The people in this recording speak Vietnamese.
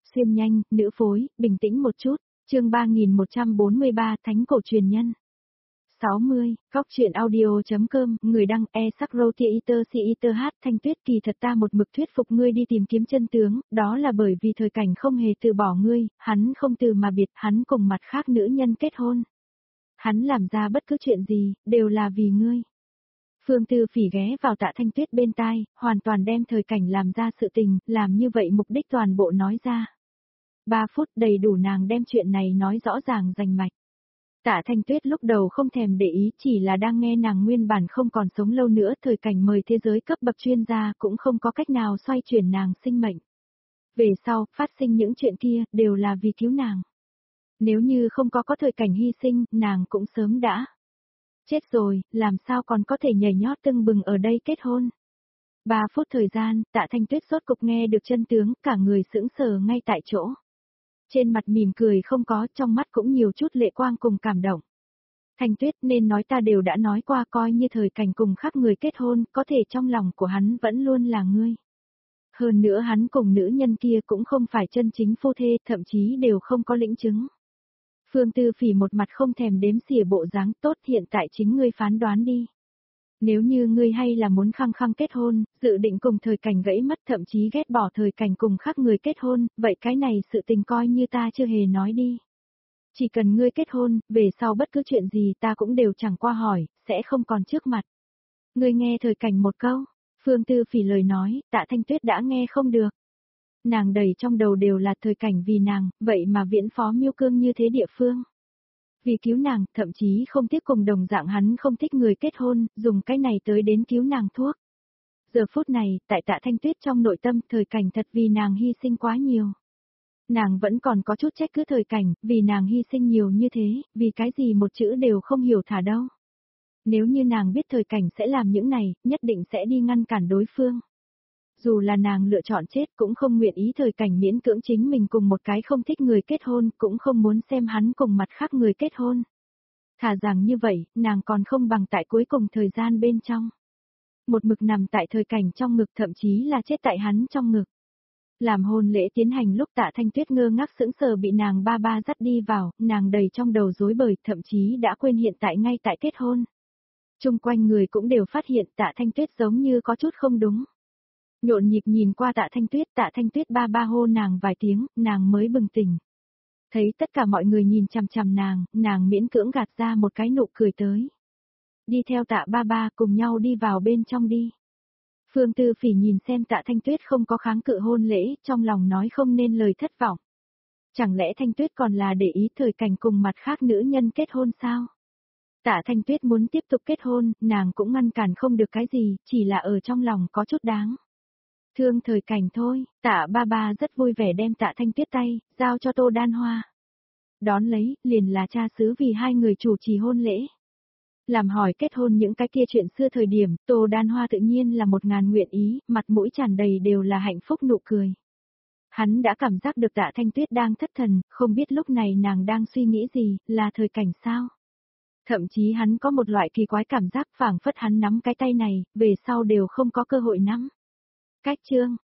xuyên nhanh, nữ phối, bình tĩnh một chút, chương 3143 Thánh cổ truyền nhân. 60, góc truyện audio.com, người đăng e-sắc-rô-tia-iter-si-iter-h Thanh Tuyết kỳ thật ta một mực thuyết phục ngươi đi tìm kiếm chân tướng, đó là bởi vì thời cảnh không hề từ bỏ ngươi, hắn không từ mà biệt, hắn cùng mặt khác nữ nhân kết hôn. Hắn làm ra bất cứ chuyện gì, đều là vì ngươi. Phương Tư Phỉ ghé vào Tạ Thanh Tuyết bên tai, hoàn toàn đem thời cảnh làm ra sự tình, làm như vậy mục đích toàn bộ nói ra. 3 phút đầy đủ nàng đem chuyện này nói rõ ràng rành mạch. Tạ Thanh Tuyết lúc đầu không thèm để ý, chỉ là đang nghe nàng nguyên bản không còn sống lâu nữa, thời cảnh mời thế giới cấp bậc chuyên gia cũng không có cách nào xoay chuyển nàng sinh mệnh. Về sau, phát sinh những chuyện kia, đều là vì cứu nàng. Nếu như không có thời cảnh hy sinh, nàng cũng sớm đã chết rồi, làm sao còn có thể nhảy nhót tưng bừng ở đây kết hôn. 3 phút thời gian, Tạ Thanh Tuyết rốt cục nghe được chân tướng, cả người sững sờ ngay tại chỗ. Trên mặt mỉm cười không có, trong mắt cũng nhiều chút lệ quang cùng cảm động. Thanh Tuyết, nên nói ta đều đã nói qua, coi như thời cảnh cùng khác người kết hôn, có thể trong lòng của hắn vẫn luôn là ngươi. Hơn nữa hắn cùng nữ nhân kia cũng không phải chân chính phu thê, thậm chí đều không có lĩnh chứng. Phương Tư Phỉ một mặt không thèm đếm xỉa bộ dáng, tốt, hiện tại chính ngươi phán đoán đi. Nếu như ngươi hay là muốn khăng khăng kết hôn, dự định cùng thời cảnh gãy mất, thậm chí ghét bỏ thời cảnh cùng khác người kết hôn, vậy cái này sự tình coi như ta chưa hề nói đi. Chỉ cần ngươi kết hôn, về sau bất cứ chuyện gì ta cũng đều chẳng qua hỏi, sẽ không còn trước mặt. Ngươi nghe thời cảnh một câu, Phương Tư Phỉ lời nói, Tạ Thanh Tuyết đã nghe không được. Nàng đầy trong đầu đều là thời cảnh vì nàng, vậy mà viễn phó Miêu Cương như thế địa phương. Vì cứu nàng, thậm chí không tiếc cùng đồng dạng hắn không thích người kết hôn, dùng cái này tới đến cứu nàng thuốc. Giờ phút này, tại Tạ Thanh Tuyết trong nội tâm, thời cảnh thật vì nàng hy sinh quá nhiều. Nàng vẫn còn có chút trách cứ thời cảnh, vì nàng hy sinh nhiều như thế, vì cái gì một chữ đều không hiểu thả đâu. Nếu như nàng biết thời cảnh sẽ làm những này, nhất định sẽ đi ngăn cản đối phương. Dù là nàng lựa chọn chết cũng không nguyện ý thời cảnh miễn cưỡng chính mình cùng một cái không thích người kết hôn, cũng không muốn xem hắn cùng mặt khác người kết hôn. Thà rằng như vậy, nàng còn không bằng tại cuối cùng thời gian bên trong. Một mực nằm tại thời cảnh trong ngực, thậm chí là chết tại hắn trong ngực. Làm hôn lễ tiến hành lúc Tạ Thanh Tuyết ngơ ngác sững sờ bị nàng ba ba dắt đi vào, nàng đầy trong đầu rối bời, thậm chí đã quên hiện tại ngay tại kết hôn. Chung quanh người cũng đều phát hiện Tạ Thanh Tuyết giống như có chút không đúng. Nhộn nhịp nhìn qua Tạ Thanh Tuyết ba ba hô nàng vài tiếng, nàng mới bừng tỉnh. Thấy tất cả mọi người nhìn chằm chằm nàng miễn cưỡng gạt ra một cái nụ cười tới. Đi theo Tạ ba ba cùng nhau đi vào bên trong đi. Phương Tư Phỉ nhìn xem Tạ Thanh Tuyết không có kháng cự hôn lễ, trong lòng nói không nên lời thất vọng. Chẳng lẽ Thanh Tuyết còn là để ý thời cảnh cùng mặt khác nữ nhân kết hôn sao? Tạ Thanh Tuyết muốn tiếp tục kết hôn, nàng cũng ngăn cản không được cái gì, chỉ là ở trong lòng có chút đáng thương thời cảnh thôi. Tạ ba ba rất vui vẻ đem Tạ Thanh Tuyết tay, giao cho Tô Đan Hoa. Đón lấy, liền là cha xứ vì hai người chủ trì hôn lễ. Làm hỏi kết hôn những cái kia chuyện xưa thời điểm, Tô Đan Hoa tự nhiên là 1000 nguyện ý, mặt mũi tràn đầy đều là hạnh phúc nụ cười. Hắn đã cảm giác được Tạ Thanh Tuyết đang thất thần, không biết lúc này nàng đang suy nghĩ gì, là thời cảnh sao? Thậm chí hắn có một loại kỳ quái cảm giác phảng phất hắn nắm cái tay này, về sau đều không có cơ hội nắm. Cách chương